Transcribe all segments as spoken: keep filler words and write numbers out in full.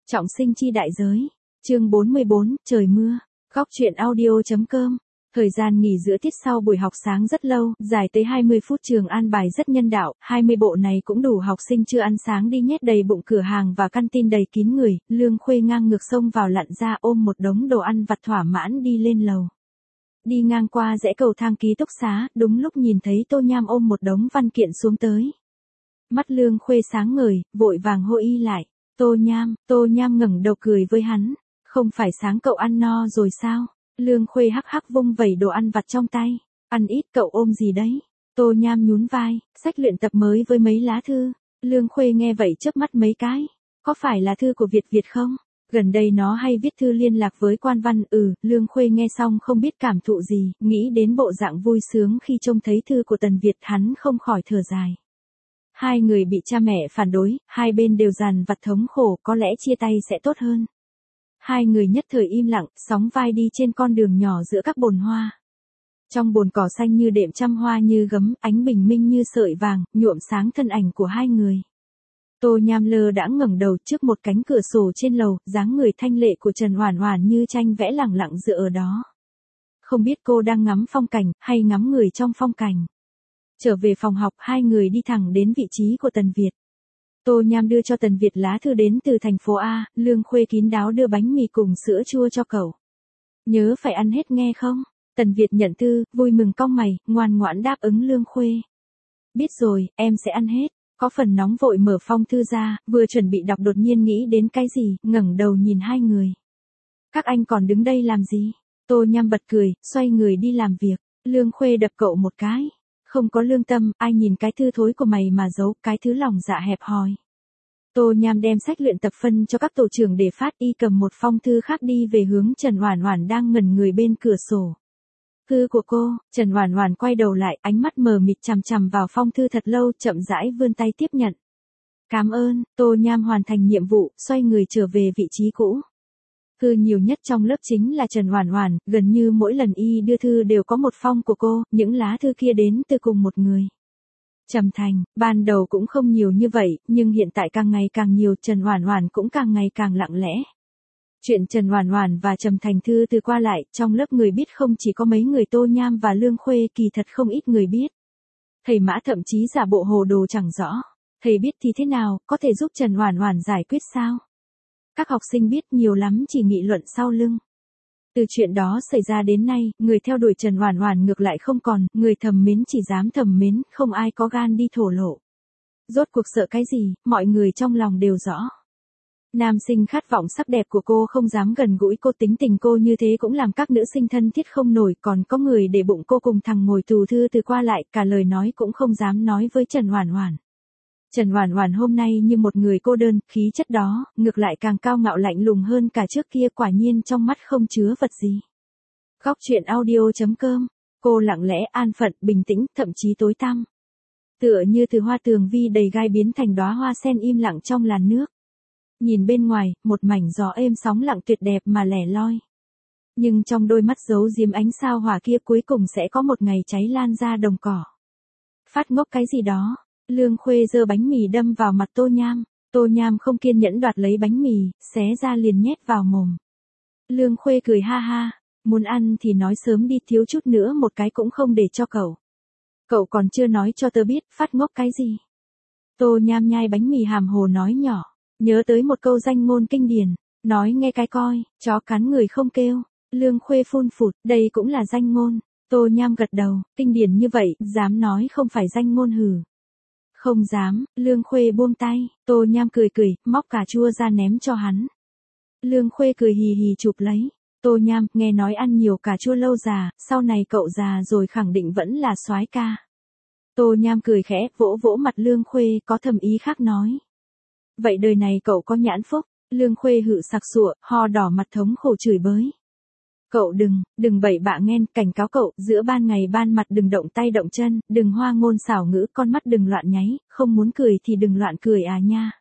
Trọng sinh chi đại giới. Chương bốn mươi bốn, trời mưa. Góc truyện audio.com. Thời gian nghỉ giữa tiết sau buổi học sáng rất lâu, dài tới hai mươi phút, trường an bài rất nhân đạo, hai mươi bộ này cũng đủ học sinh chưa ăn sáng đi nhét đầy bụng, cửa hàng và căn tin đầy kín người. Lương Khuê ngang ngược xông vào lặn ra, ôm một đống đồ ăn vặt thỏa mãn đi lên lầu. Đi ngang qua rẽ cầu thang ký túc xá, đúng lúc nhìn thấy Tô Nham ôm một đống văn kiện xuống tới. Mắt Lương Khuê sáng ngời, vội vàng hô y lại. Tô Nham, Tô Nham ngẩng đầu cười với hắn. Không phải sáng cậu ăn no rồi sao? Lương Khuê hắc hắc vung vẩy đồ ăn vặt trong tay. Ăn ít, cậu ôm gì đấy? Tô Nham nhún vai, sách luyện tập mới với mấy lá thư. Lương Khuê nghe vậy chớp mắt mấy cái. Có phải là thư của Việt Việt không? Gần đây nó hay viết thư liên lạc với quan văn. Ừ, Lương Khuê nghe xong không biết cảm thụ gì, nghĩ đến bộ dạng vui sướng khi trông thấy thư của Tần Việt, hắn không khỏi thở dài. Hai người bị cha mẹ phản đối, hai bên đều dằn vặt thống khổ, có lẽ chia tay sẽ tốt hơn. Hai người nhất thời im lặng, sóng vai đi trên con đường nhỏ giữa các bồn hoa. Trong bồn cỏ xanh như đệm, trăm hoa như gấm, ánh bình minh như sợi vàng, nhuộm sáng thân ảnh của hai người. Tô Nham lơ đãng ngẩng đầu trước một cánh cửa sổ trên lầu, dáng người thanh lệ của Trần Hoản Hoản như tranh vẽ lẳng lặng dựa ở đó. Không biết cô đang ngắm phong cảnh, hay ngắm người trong phong cảnh. Trở về phòng học, hai người đi thẳng đến vị trí của Tần Việt. Tô Nham đưa cho Tần Việt lá thư đến từ thành phố A, Lương Khuê kín đáo đưa bánh mì cùng sữa chua cho cậu. Nhớ phải ăn hết nghe không? Tần Việt nhận thư, vui mừng cong mày, ngoan ngoãn đáp ứng Lương Khuê. Biết rồi, em sẽ ăn hết. Có phần nóng vội mở phong thư ra, vừa chuẩn bị đọc đột nhiên nghĩ đến cái gì, ngẩng đầu nhìn hai người. Các anh còn đứng đây làm gì? Tô Nham bật cười, xoay người đi làm việc. Lương Khuê đập cậu một cái. Không có lương tâm, ai nhìn cái thư thối của mày mà giấu, cái thứ lòng dạ hẹp hòi. Tô Nham đem sách luyện tập phân cho các tổ trưởng để phát, y cầm một phong thư khác đi về hướng Trần Hoản Hoản đang ngẩn người bên cửa sổ. Thư của cô. Trần Hoản Hoản quay đầu lại, ánh mắt mờ mịt chằm chằm vào phong thư thật lâu, chậm rãi vươn tay tiếp nhận. Cảm ơn. Tô Nham hoàn thành nhiệm vụ, xoay người trở về vị trí cũ. Thư nhiều nhất trong lớp chính là Trần Hoản Hoản, gần như mỗi lần y đưa thư đều có một phong của cô, những lá thư kia đến từ cùng một người. Trầm Thành, ban đầu cũng không nhiều như vậy, nhưng hiện tại càng ngày càng nhiều, Trần Hoản Hoản cũng càng ngày càng lặng lẽ. Chuyện Trần Hoản Hoản và Trầm Thành thư từ qua lại, trong lớp người biết không chỉ có mấy người, Tô Nham và Lương Khuê, kỳ thật không ít người biết. Thầy Mã thậm chí giả bộ hồ đồ chẳng rõ. Thầy biết thì thế nào, có thể giúp Trần Hoản Hoản giải quyết sao? Các học sinh biết nhiều lắm chỉ nghị luận sau lưng. Từ chuyện đó xảy ra đến nay, người theo đuổi Trần Hoản Hoản ngược lại không còn, người thầm mến chỉ dám thầm mến, không ai có gan đi thổ lộ. Rốt cuộc sợ cái gì, mọi người trong lòng đều rõ. Nam sinh khát vọng sắc đẹp của cô không dám gần gũi cô, tính tình cô như thế cũng làm các nữ sinh thân thiết không nổi, còn có người để bụng cô cùng thằng ngồi tù thư từ qua lại, cả lời nói cũng không dám nói với Trần Hoản Hoản. Trần Hoản Hoản hôm nay như một người cô đơn, khí chất đó, ngược lại càng cao ngạo lạnh lùng hơn cả trước kia, quả nhiên trong mắt không chứa vật gì. Góc truyện audio.com. Cô lặng lẽ, an phận, bình tĩnh, thậm chí tối tăm. Tựa như từ hoa tường vi đầy gai biến thành đóa hoa sen im lặng trong làn nước. Nhìn bên ngoài, một mảnh gió êm sóng lặng tuyệt đẹp mà lẻ loi. Nhưng trong đôi mắt giấu giếm ánh sao hỏa kia cuối cùng sẽ có một ngày cháy lan ra đồng cỏ. Phát ngốc cái gì đó. Lương Khuê giơ bánh mì đâm vào mặt Tô Nham. Tô Nham không kiên nhẫn đoạt lấy bánh mì, xé ra liền nhét vào mồm. Lương Khuê cười ha ha. Muốn ăn thì nói sớm đi, thiếu chút nữa một cái cũng không để cho cậu. Cậu còn chưa nói cho tớ biết, phát ngốc cái gì. Tô Nham nhai bánh mì hàm hồ nói nhỏ. Nhớ tới một câu danh ngôn kinh điển. Nói nghe cái coi, chó cắn người không kêu. Lương Khuê phun phụt, đây cũng là danh ngôn. Tô Nham gật đầu, kinh điển như vậy, dám nói không phải danh ngôn hử. Không dám. Lương Khuê buông tay. Tô Nham cười cười, móc cà chua ra ném cho hắn. Lương Khuê cười hì hì chụp lấy. Tô Nham, nghe nói ăn nhiều cà chua lâu già, sau này cậu già rồi khẳng định vẫn là soái ca. Tô Nham cười khẽ, vỗ vỗ mặt Lương Khuê, có thầm ý khác nói. Vậy đời này cậu có nhãn phúc. Lương Khuê hự sặc sụa, ho đỏ mặt thống khổ chửi bới. Cậu đừng, đừng bậy bạ nghen, cảnh cáo cậu, giữa ban ngày ban mặt đừng động tay động chân, đừng hoa ngôn xảo ngữ, con mắt đừng loạn nháy, không muốn cười thì đừng loạn cười à nha.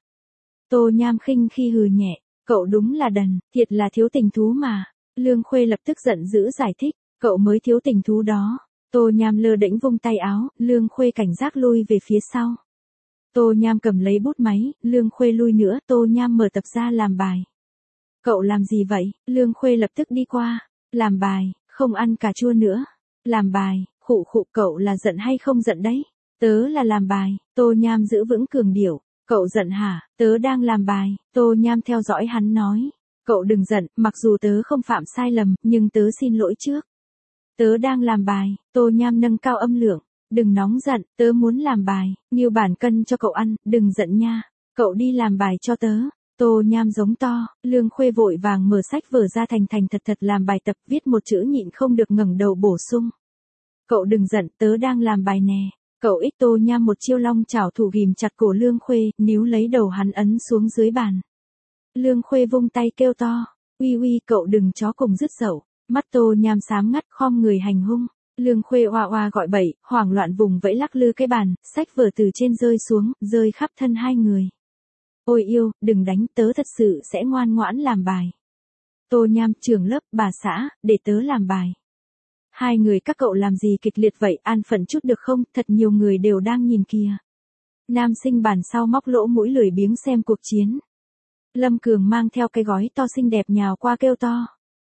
Tô Nham khinh khi hừ nhẹ, cậu đúng là đần, thiệt là thiếu tình thú mà. Lương Khuê lập tức giận dữ giải thích, cậu mới thiếu tình thú đó. Tô Nham lơ đễnh vung tay áo, Lương Khuê cảnh giác lui về phía sau. Tô Nham cầm lấy bút máy, Lương Khuê lui nữa, Tô Nham mở tập ra làm bài. Cậu làm gì vậy? Lương Khuê lập tức đi qua. Làm bài, không ăn cà chua nữa. Làm bài, khụ khụ, cậu là giận hay không giận đấy? Tớ là làm bài. Tô Nham giữ vững cường điệu. Cậu giận hả? Tớ đang làm bài. Tô Nham theo dõi hắn nói. Cậu đừng giận, mặc dù tớ không phạm sai lầm, nhưng tớ xin lỗi trước. Tớ đang làm bài. Tô Nham nâng cao âm lượng. Đừng nóng giận, tớ muốn làm bài. Nghiêu bản cân cho cậu ăn, đừng giận nha. Cậu đi làm bài cho tớ. Tô Nham giống to. Lương Khuê vội vàng mở sách vở ra thành thành thật thật làm bài tập, viết một chữ nhịn không được ngẩng đầu bổ sung. Cậu đừng giận, tớ đang làm bài nè. Cậu ích. Tô Nham một chiêu long chảo thủ ghìm chặt cổ Lương Khuê, níu lấy đầu hắn ấn xuống dưới bàn. Lương Khuê vung tay kêu to. Uy uy, cậu đừng chó cùng dứt dậu. Mắt Tô Nham xám ngắt, khom người hành hung. Lương Khuê oa oa gọi bậy, hoảng loạn vùng vẫy lắc lư cái bàn, sách vở từ trên rơi xuống, rơi khắp thân hai người. Ôi yêu, đừng đánh, tớ thật sự sẽ ngoan ngoãn làm bài. Tô Nham, trưởng lớp, bà xã, để tớ làm bài. Hai người các cậu làm gì kịch liệt vậy, an phận chút được không, thật nhiều người đều đang nhìn kìa. Nam sinh bàn sau móc lỗ mũi lười biếng xem cuộc chiến. Lâm Cường mang theo cái gói to xinh đẹp nhào qua kêu to.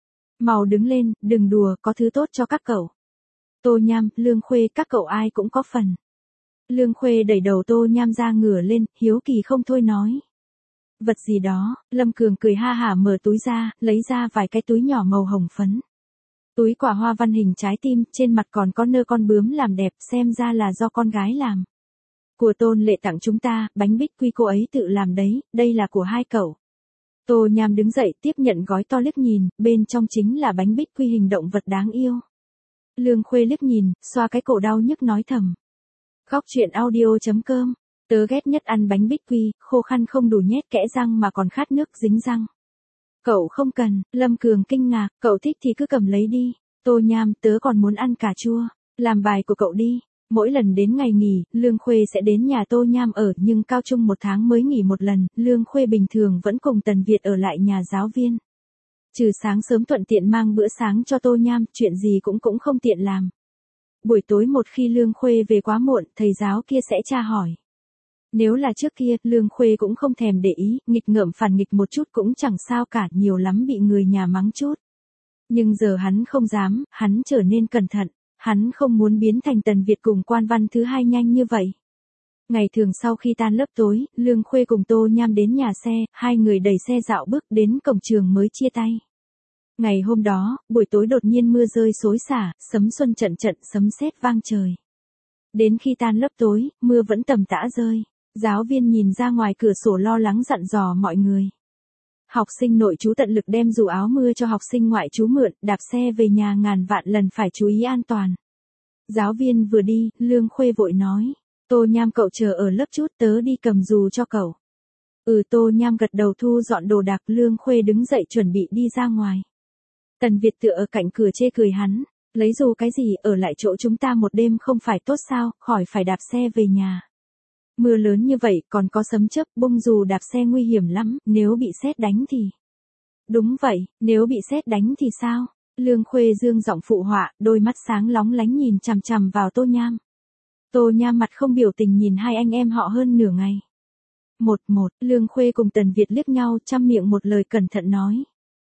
Màu đứng lên, đừng đùa, có thứ tốt cho các cậu. Tô Nham, Lương Khuê, các cậu ai cũng có phần. Lương Khuê đẩy đầu Tô Nham ra ngửa lên, hiếu kỳ không thôi nói. Vật gì đó? Lâm Cường cười ha hả mở túi ra, lấy ra vài cái túi nhỏ màu hồng phấn. Túi quả hoa văn hình trái tim, trên mặt còn có nơ con bướm làm đẹp, xem ra là do con gái làm. Của Tôn Lệ tặng chúng ta, bánh bích quy cô ấy tự làm đấy, đây là của hai cậu. Tô Nham đứng dậy tiếp nhận gói to liếc nhìn, bên trong chính là bánh bích quy hình động vật đáng yêu. Lương Khuê liếc nhìn, xoa cái cổ đau nhức nói thầm. Góc truyện audio chấm com. Tớ ghét nhất ăn bánh bích quy, khô khăn không đủ nhét kẽ răng mà còn khát nước dính răng. Cậu không cần. Lâm Cường kinh ngạc, cậu thích thì cứ cầm lấy đi. Tô Nham, tớ còn muốn ăn cà chua. Làm bài của cậu đi. Mỗi lần đến ngày nghỉ, Lương Khuê sẽ đến nhà Tô Nham ở, nhưng cao trung một tháng mới nghỉ một lần, Lương Khuê bình thường vẫn cùng Tần Việt ở lại nhà giáo viên. Trừ sáng sớm thuận tiện mang bữa sáng cho Tô Nham, chuyện gì cũng cũng không tiện làm. Buổi tối một khi Lương Khuê về quá muộn, thầy giáo kia sẽ tra hỏi. Nếu là trước kia, Lương Khuê cũng không thèm để ý, nghịch ngợm phản nghịch một chút cũng chẳng sao cả, nhiều lắm bị người nhà mắng chút. Nhưng giờ hắn không dám, hắn trở nên cẩn thận, hắn không muốn biến thành Tần Việt cùng Quan Văn thứ hai nhanh như vậy. Ngày thường sau khi tan lớp tối, Lương Khuê cùng Tô Nham đến nhà xe, hai người đẩy xe dạo bước đến cổng trường mới chia tay. Ngày hôm đó, buổi tối đột nhiên mưa rơi xối xả, sấm xuân trận trận, sấm sét vang trời. Đến khi tan lớp tối, mưa vẫn tầm tã rơi. Giáo viên nhìn ra ngoài cửa sổ lo lắng dặn dò mọi người. Học sinh nội trú tận lực đem dù áo mưa cho học sinh ngoại trú mượn, đạp xe về nhà ngàn vạn lần phải chú ý an toàn. Giáo viên vừa đi, Lương Khuê vội nói. Tô Nham, cậu chờ ở lớp chút, tớ đi cầm dù cho cậu. Ừ. Tô Nham gật đầu thu dọn đồ đạc. Lương Khuê đứng dậy chuẩn bị đi ra ngoài. Tần Việt tựa ở cạnh cửa chê cười hắn. Lấy dù cái gì, ở lại chỗ chúng ta một đêm không phải tốt sao, khỏi phải đạp xe về nhà. Mưa lớn như vậy, còn có sấm chớp, bung dù đạp xe nguy hiểm lắm, nếu bị sét đánh thì... Đúng vậy, nếu bị sét đánh thì sao? Lương Khuê dương giọng phụ họa, đôi mắt sáng lóng lánh nhìn chằm chằm vào Tô Nham. Tô Nham mặt không biểu tình nhìn hai anh em họ hơn nửa ngày. Một một, Lương Khuê cùng Tần Việt liếc nhau, chăm miệng một lời cẩn thận nói.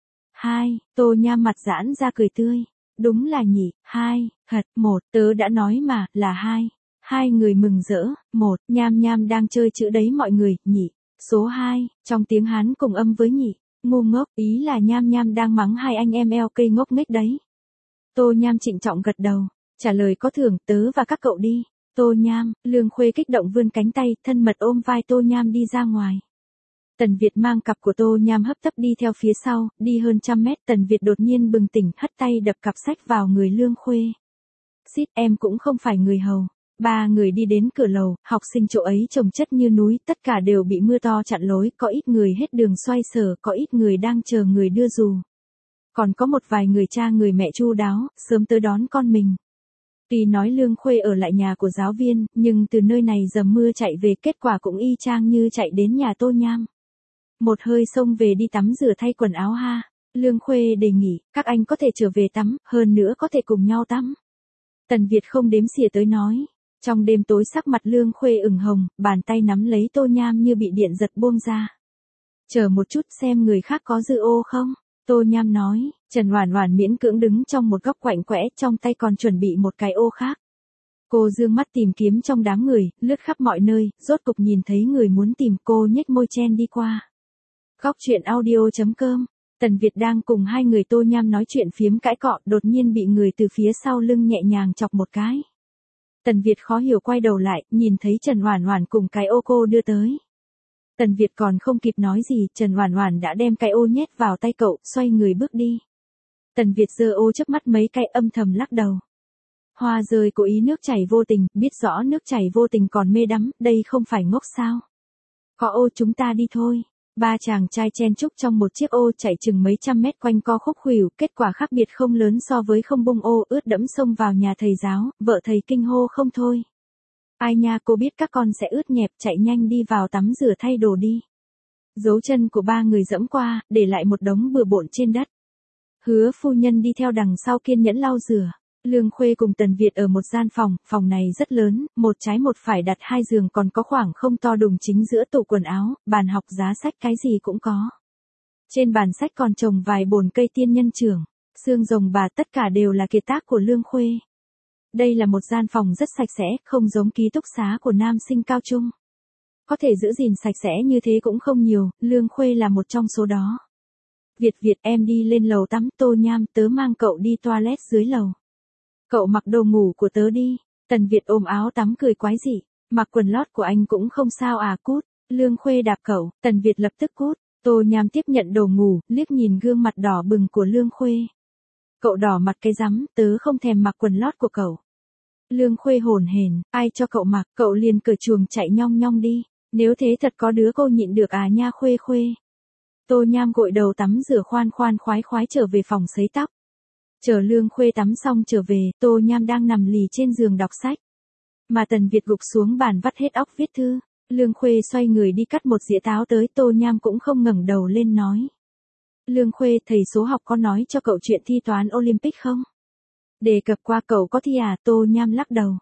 Hai, Tô Nham mặt giãn ra cười tươi. Đúng là nhỉ, hai, thật, một, tớ đã nói mà, là hai. Hai người mừng rỡ. Một, Nham Nham đang chơi chữ đấy mọi người, nhỉ. Số hai, trong tiếng Hán cùng âm với nhỉ. Ngu ngốc, ý là Nham Nham đang mắng hai anh em eo cây ngốc nghếch đấy. Tô Nham trịnh trọng gật đầu. Trả lời có thưởng, tớ và các cậu đi. Tô Nham, Lương Khuê kích động vươn cánh tay, thân mật ôm vai Tô Nham đi ra ngoài. Tần Việt mang cặp của Tô Nham hấp tấp đi theo phía sau, đi hơn trăm mét, Tần Việt đột nhiên bừng tỉnh, hất tay đập cặp sách vào người Lương Khuê. Xít, em cũng không phải người hầu. Ba người đi đến cửa lầu, học sinh chỗ ấy chồng chất như núi, tất cả đều bị mưa to chặn lối, có ít người hết đường xoay sở, có ít người đang chờ người đưa dù. Còn có một vài người cha người mẹ chu đáo, sớm tới đón con mình. Tuy nói Lương Khuê ở lại nhà của giáo viên, nhưng từ nơi này dầm mưa chạy về, kết quả cũng y chang như chạy đến nhà Tô Nham. Một hơi xông về đi tắm rửa thay quần áo ha. Lương Khuê đề nghị, các anh có thể trở về tắm, hơn nữa có thể cùng nhau tắm. Tần Việt không đếm xỉa tới nói. Trong đêm tối sắc mặt Lương Khuê ửng hồng, bàn tay nắm lấy Tô Nham như bị điện giật buông ra. Chờ một chút xem người khác có dư ô không? Tô Nham nói, Trần Hoản Hoản miễn cưỡng đứng trong một góc quạnh quẽ, trong tay còn chuẩn bị một cái ô khác. Cô dương mắt tìm kiếm trong đám người, lướt khắp mọi nơi, rốt cục nhìn thấy người muốn tìm cô nhếch môi chen đi qua. Góc truyện audio chấm com. Tần Việt đang cùng hai người Tô Nham nói chuyện phiếm cãi cọ, đột nhiên bị người từ phía sau lưng nhẹ nhàng chọc một cái. Tần Việt khó hiểu quay đầu lại, nhìn thấy Trần Hoản Hoản cùng cái ô cô đưa tới. Tần Việt còn không kịp nói gì, Trần Hoản Hoản đã đem cái ô nhét vào tay cậu, xoay người bước đi. Tần Việt giơ ô chớp mắt mấy cái, âm thầm lắc đầu. Hoa rơi cố ý nước chảy vô tình, biết rõ nước chảy vô tình còn mê đắm, đây không phải ngốc sao? Có ô chúng ta đi thôi. Ba chàng trai chen chúc trong một chiếc ô chạy chừng mấy trăm mét quanh co khúc khuỷu, kết quả khác biệt không lớn so với không bung ô, ướt đẫm xông vào nhà thầy giáo, vợ thầy kinh hô không thôi. Ai nha, cô biết các con sẽ ướt nhẹp, chạy nhanh đi vào tắm rửa thay đồ đi. Dấu chân của ba người dẫm qua, để lại một đống bừa bộn trên đất. Hứa phu nhân đi theo đằng sau kiên nhẫn lau rửa. Lương Khuê cùng Tần Việt ở một gian phòng, phòng này rất lớn, một trái một phải đặt hai giường, còn có khoảng không to đùng chính giữa tủ quần áo, bàn học, giá sách, cái gì cũng có. Trên bàn sách còn trồng vài bồn cây tiên nhân trưởng, xương rồng bà, tất cả đều là kiệt tác của Lương Khuê. Đây là một gian phòng rất sạch sẽ, không giống ký túc xá của nam sinh cao trung. Có thể giữ gìn sạch sẽ như thế cũng không nhiều, Lương Khuê là một trong số đó. Việt Việt, em đi lên lầu tắm. Tô Nham, tớ mang cậu đi toilet dưới lầu. Cậu mặc đồ ngủ của tớ đi. Tần Việt ôm áo tắm cười quái dị. Mặc quần lót của anh cũng không sao à, cút. Lương Khuê đạp cậu, Tần Việt lập tức cút. Tô Nham tiếp nhận đồ ngủ, liếc nhìn gương mặt đỏ bừng của Lương Khuê. Cậu đỏ mặt cái rắm, tớ không thèm mặc quần lót của cậu. Lương Khuê hồn hển, ai cho cậu mặc, cậu liền cởi chuồng chạy nhong nhong đi. Nếu thế thật có đứa cô nhịn được à nha Khuê Khuê. Tô Nham gội đầu tắm rửa khoan khoan khoái khoái trở về phòng sấy tóc. Chờ Lương Khuê tắm xong trở về, Tô Nham đang nằm lì trên giường đọc sách. Mà Tần Việt gục xuống bàn vắt hết óc viết thư. Lương Khuê xoay người đi cắt một dĩa táo tới, Tô Nham cũng không ngẩng đầu lên nói. Lương Khuê, thầy số học có nói cho cậu chuyện thi toán Olympic không? Đề cập qua cậu có thi à? Tô Nham lắc đầu.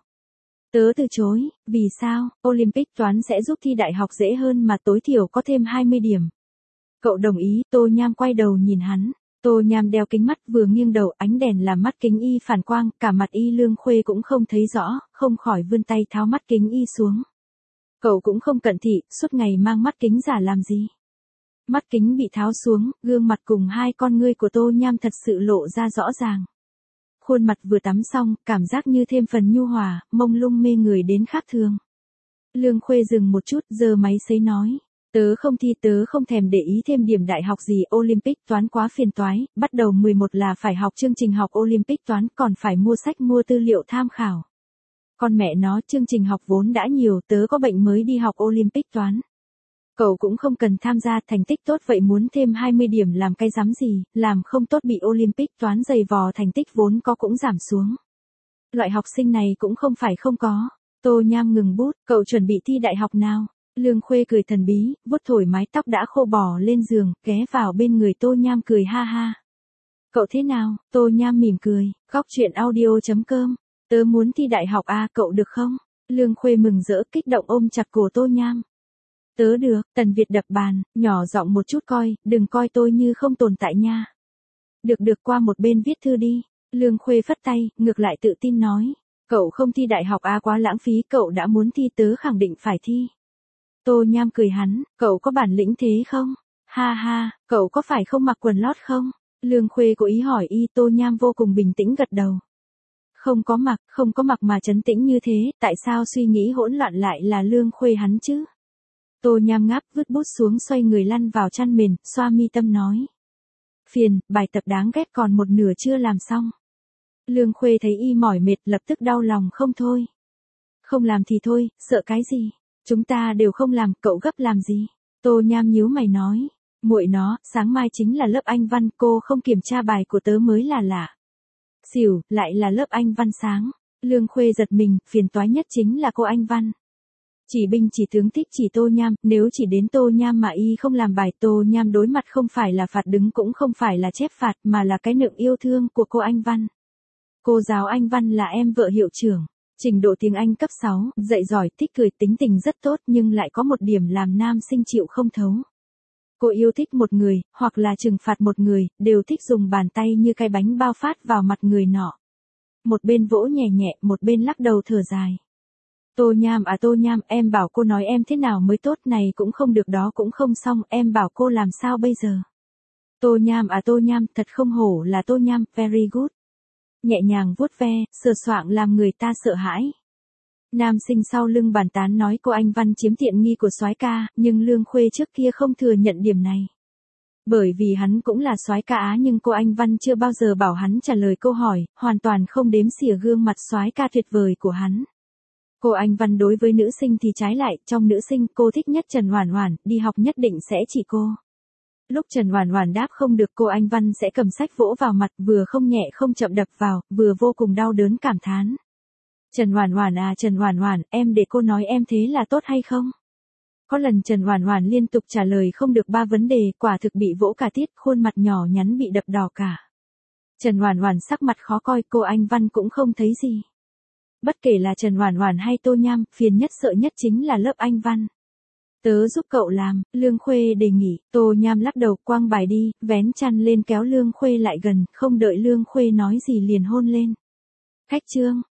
Tớ từ chối, vì sao? Olympic toán sẽ giúp thi đại học dễ hơn mà, tối thiểu có thêm hai mươi điểm. Cậu đồng ý? Tô Nham quay đầu nhìn hắn. Tô Nham đeo kính mắt, vừa nghiêng đầu, ánh đèn làm mắt kính y phản quang, cả mặt y Lương Khuê cũng không thấy rõ, không khỏi vươn tay tháo mắt kính y xuống. Cậu cũng không cận thị, suốt ngày mang mắt kính giả làm gì? Mắt kính bị tháo xuống, gương mặt cùng hai con ngươi của Tô Nham thật sự lộ ra rõ ràng. Khuôn mặt vừa tắm xong, cảm giác như thêm phần nhu hòa, mông lung mê người đến khác thường. Lương Khuê dừng một chút, giơ máy sấy nói. Tớ không thi, tớ không thèm để ý thêm điểm đại học gì, Olympic toán quá phiền toái, bắt đầu mười một là phải học chương trình học Olympic toán, còn phải mua sách mua tư liệu tham khảo. Con mẹ nó, chương trình học vốn đã nhiều, tớ có bệnh mới đi học Olympic toán. Cậu cũng không cần tham gia, thành tích tốt vậy muốn thêm hai mươi điểm làm cái rắm gì, làm không tốt bị Olympic toán giày vò, thành tích vốn có cũng giảm xuống. Loại học sinh này cũng không phải không có. Tô Nham ngừng bút, cậu chuẩn bị thi đại học nào? Lương Khuê cười thần bí, vuốt thổi mái tóc đã khô bò lên giường, ghé vào bên người Tô Nham cười ha ha. Cậu thế nào? Tô Nham mỉm cười, góc truyện audio chấm com. Tớ muốn thi đại học à, cậu được không? Lương Khuê mừng rỡ kích động ôm chặt cổ Tô Nham. Tớ được. Tần Việt đập bàn, nhỏ giọng một chút coi, đừng coi tôi như không tồn tại nha. Được được, qua một bên viết thư đi. Lương Khuê phất tay, ngược lại tự tin nói. Cậu không thi đại học à, quá lãng phí, cậu đã muốn thi tớ khẳng định phải thi. Tô Nham cười hắn, cậu có bản lĩnh thế không? Ha ha, cậu có phải không mặc quần lót không? Lương Khuê cố ý hỏi y, Tô Nham vô cùng bình tĩnh gật đầu. Không có mặc, không có mặc mà trấn tĩnh như thế, tại sao suy nghĩ hỗn loạn lại là Lương Khuê hắn chứ? Tô Nham ngáp, vứt bút xuống, xoay người lăn vào chăn mền, xoa mi tâm nói. Phiền, bài tập đáng ghét còn một nửa chưa làm xong. Lương Khuê thấy y mỏi mệt, lập tức đau lòng không thôi. Không làm thì thôi, sợ cái gì? Chúng ta đều không làm, cậu gấp làm gì? Tô Nham nhíu mày nói. Muội nó, sáng mai chính là lớp Anh văn, cô không kiểm tra bài của tớ mới là lạ. Xỉu, lại là lớp Anh văn sáng. Lương Khuê giật mình, phiền toái nhất chính là cô Anh văn. Chỉ binh chỉ tướng thích chỉ Tô Nham, nếu chỉ đến Tô Nham mà y không làm bài, Tô Nham đối mặt không phải là phạt đứng cũng không phải là chép phạt mà là cái nựng yêu thương của cô Anh văn. Cô giáo Anh văn là em vợ hiệu trưởng. Trình độ tiếng Anh cấp sáu, dạy giỏi, thích cười, tính tình rất tốt nhưng lại có một điểm làm nam sinh chịu không thấu. Cô yêu thích một người, hoặc là trừng phạt một người, đều thích dùng bàn tay như cái bánh bao phát vào mặt người nọ. Một bên vỗ nhẹ nhẹ, một bên lắc đầu thở dài. Tô Nham à Tô Nham, em bảo cô nói em thế nào mới tốt, này cũng không được đó cũng không xong, em bảo cô làm sao bây giờ. Tô Nham à Tô Nham, thật không hổ là Tô Nham, very good. Nhẹ nhàng vuốt ve, sờ soạng làm người ta sợ hãi. Nam sinh sau lưng bàn tán nói cô anh Văn chiếm tiện nghi của soái ca, nhưng Lương Khuê trước kia không thừa nhận điểm này. Bởi vì hắn cũng là soái ca á, nhưng cô anh Văn chưa bao giờ bảo hắn trả lời câu hỏi, hoàn toàn không đếm xỉa gương mặt soái ca tuyệt vời của hắn. Cô anh Văn đối với nữ sinh thì trái lại, trong nữ sinh cô thích nhất Trần Hoản Hoản, đi học nhất định sẽ chỉ cô. Lúc Trần Hoản Hoản đáp không được, cô anh Văn sẽ cầm sách vỗ vào mặt, vừa không nhẹ không chậm đập vào, vừa vô cùng đau đớn cảm thán. Trần Hoản Hoản à Trần Hoản Hoản, em để cô nói em thế là tốt hay không? Có lần Trần Hoản Hoản liên tục trả lời không được ba vấn đề, quả thực bị vỗ cả tiết, khuôn mặt nhỏ nhắn bị đập đỏ cả. Trần Hoản Hoản sắc mặt khó coi, cô anh Văn cũng không thấy gì. Bất kể là Trần Hoản Hoản hay Tô Nham, phiền nhất sợ nhất chính là lớp anh Văn. Tớ giúp cậu làm, Lương Khuê đề nghị. Tô Nham lắc đầu, quăng bài đi, vén chăn lên kéo Lương Khuê lại gần, không đợi Lương Khuê nói gì liền hôn lên. Khách trương.